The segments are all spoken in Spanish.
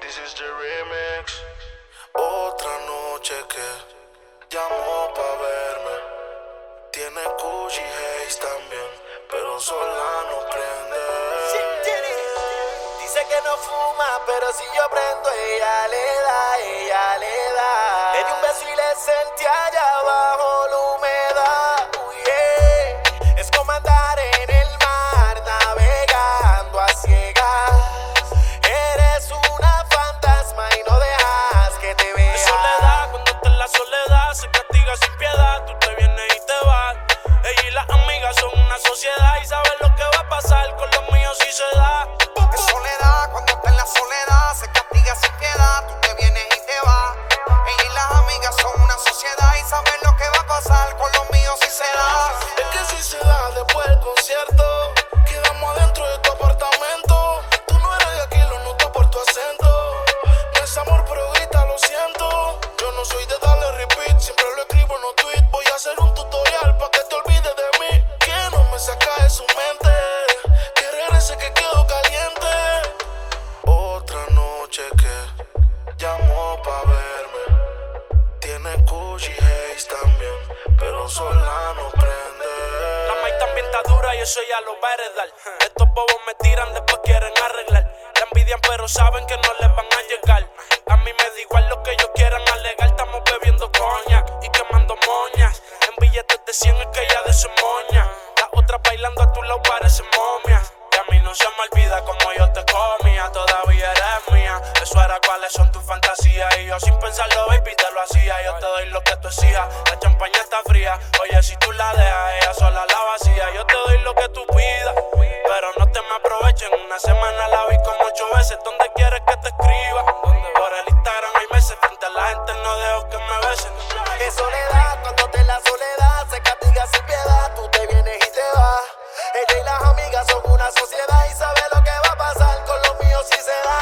This is the remix. Otra noche que llamó pa' verme. Tiene Gucci Haze también, pero sola no prende. Dice que no fuma, pero si yo prendo, ella le da, ella le da. Le di un beso y le sentí allá abajo la humedad. Yeah. Es como andar en el mar, navegando a ciegas. Eres una fantasma y no dejas que te vea. Es soledad, cuando está en la soledad se castiga sin piedad. Tú te vienes y te vas. Ella y las amigas son una sociedad y saben lo que va a pasar con los míos si se da. Es soledad, cuando está en la soledad se castiga sin piedad. Tú te vienes y te vas. Ella y las amigas son una sociedad y saben lo que va a pasar con los míos si se da. Es que si se da después del concierto, quedamos adentro de tu apartamento. Tú no eres de aquí, lo noto por tu acento. No es amor, pero grita, lo siento. Yo no soy de darle repeat, siempre lo escribo en los tweets. Voy a hacer un tutorial pa' que te olvides de mí. Que no me saca de su mente, que regrese que quedo caliente. Otra noche que llamó pa' verme. Tiene Gucci Haze también, pero sola no prende. La maíz también está dura y eso ya lo va a heredar. Estos bobos me tiran, después quieren arreglar. La envidian pero saben que no les van a llegar. A mí me da igual lo que ellos quieran alegar. Estamos bebiendo coñac y quemando moñas. En billetes de 100 es que ella de su moña. Las otras bailando a tu lado parecen momias. Y a mí no se me olvida como yo te comía. Todavía eres mía. Eso era cuáles son tus fantasías. Y yo sin pensarlo, baby, te lo hacía. Yo te doy lo que tú exijas. La champaña está fría. Oye, si tú la dejas, ella sola la vacía. Yo te doy lo que tú pidas, pero no te me aprovechen. Una semana la vi como 8 veces. ¿Dónde quieres que te escriba? Por el Instagram hay meses. Frente a la gente no dejo que me besen. Es soledad, cuando está en la soledad se castiga sin piedad. Tú te vienes y te vas. Ella y las amigas son una sociedad y sabe lo que va a pasar con los míos si se da.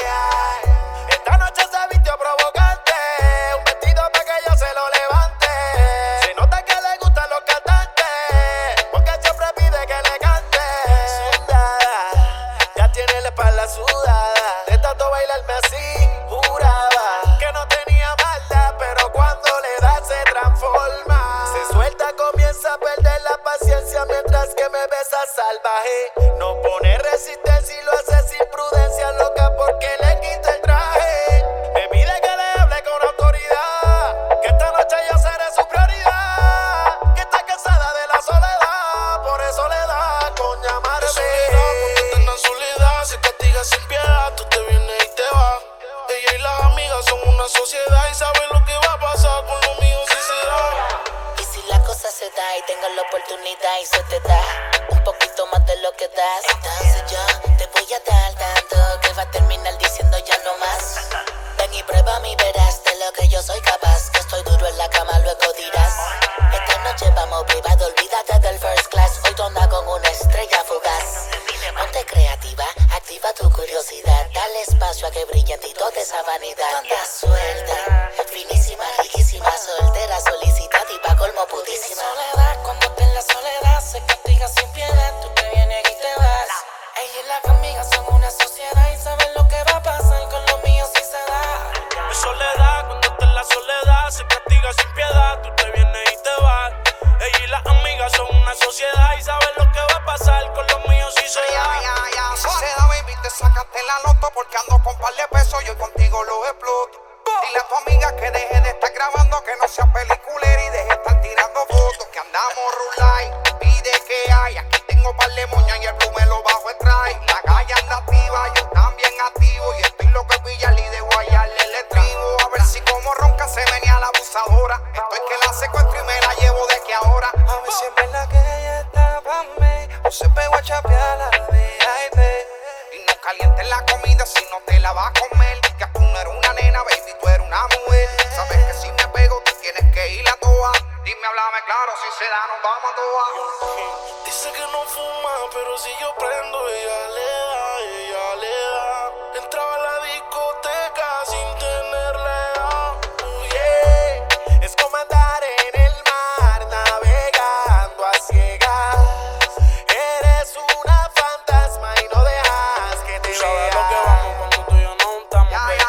Esta noche se vistió provocante, un vestido para que yo se lo levante. Se nota que le gustan los cantantes, porque siempre pide que le cante. Sudada, ya tiene la espalda sudada, de tanto bailarme así, juraba que no tenía maldad, pero cuando le da se transforma. Se suelta, comienza a perder la paciencia mientras que me besa salvaje. No pone resistencia y lo hace sin prudencia, loca porque le quita el traje. Me pide que le hable con autoridad, que esta noche yo seré su prioridad, que está cansada de la soledad, por eso le da con llamarme. Es soledad, cuando está en la soledad se castiga sin piedad. Tú te vienes y te vas. Ella y las amigas son una sociedad y saben lo que va a pasar con los míos si se da. Y si la cosa se da y tengo la oportunidad y se te da un poquito más de lo que das, entonces yo te voy a dar tanto que va a terminar diciendo ya no más. Ven y prueba y verás de lo que yo soy capaz, que estoy duro en la cama, luego dirás. Esta noche vamos privado, olvídate del first class, hoy tú andas con una estrella fugaz. Ponte creativa, activa tu curiosidad, dale espacio a que brille en ti toda esa vanidad. Anda suelta, finísima, riquísima, soltera, solicitada y pa' colmo putísima. Soledad, cuando está en la soledad se castiga sin piedad. Tú te vienes y te vas. Ella y las amigas son una sociedad y saben lo que va a pasar con los míos si se da. Es soledad, cuando está en la soledad se castiga sin piedad. Tú te vienes y te vas. Ella y las amigas son una sociedad y saben lo que va a pasar con los míos si se da. Y si se da, baby, te sacaste la loto porque ando con par de pesos, yo contigo lo exploto. Dile a tu amiga que deje de estar grabando, que no sea peliculera y deje de estar tirando fotos. Que andamos rulay, pide que hay. Aquí tengo par de moñas y el blue me lo bajo extrae. La calle anda activa, yo también activo. Y estoy loco de pillarle y de guayarle el estribo. A ver si como ronca se venía la abusadora. Estoy que la secuestro y me la llevo de que ahora. A ver si es verdad que ella está pa' mí o se pegó a chapear la VIP. Y no calientes la comida si no te la vas a comer. Que tú no eres una nena, baby, tú eres una mujer. Sabes que si me pego tú tienes que ir a toa. Dime, háblame claro, si se da nos vamos a toa. Dice que no fuma, pero si yo prendo, ella le da, ella le da. Entraba a la discoteca sin tenerle edad. Yeah. Es como andar en el mar, navegando a ciegas. Eres una fantasma y no dejas que te Tú sabes vea. lo que vamos cuando tú y yo no estamos. Ya,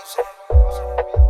Ponce.